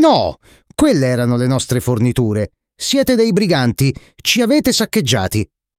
No, quelle erano le nostre forniture. Siete dei briganti, ci avete saccheggiati.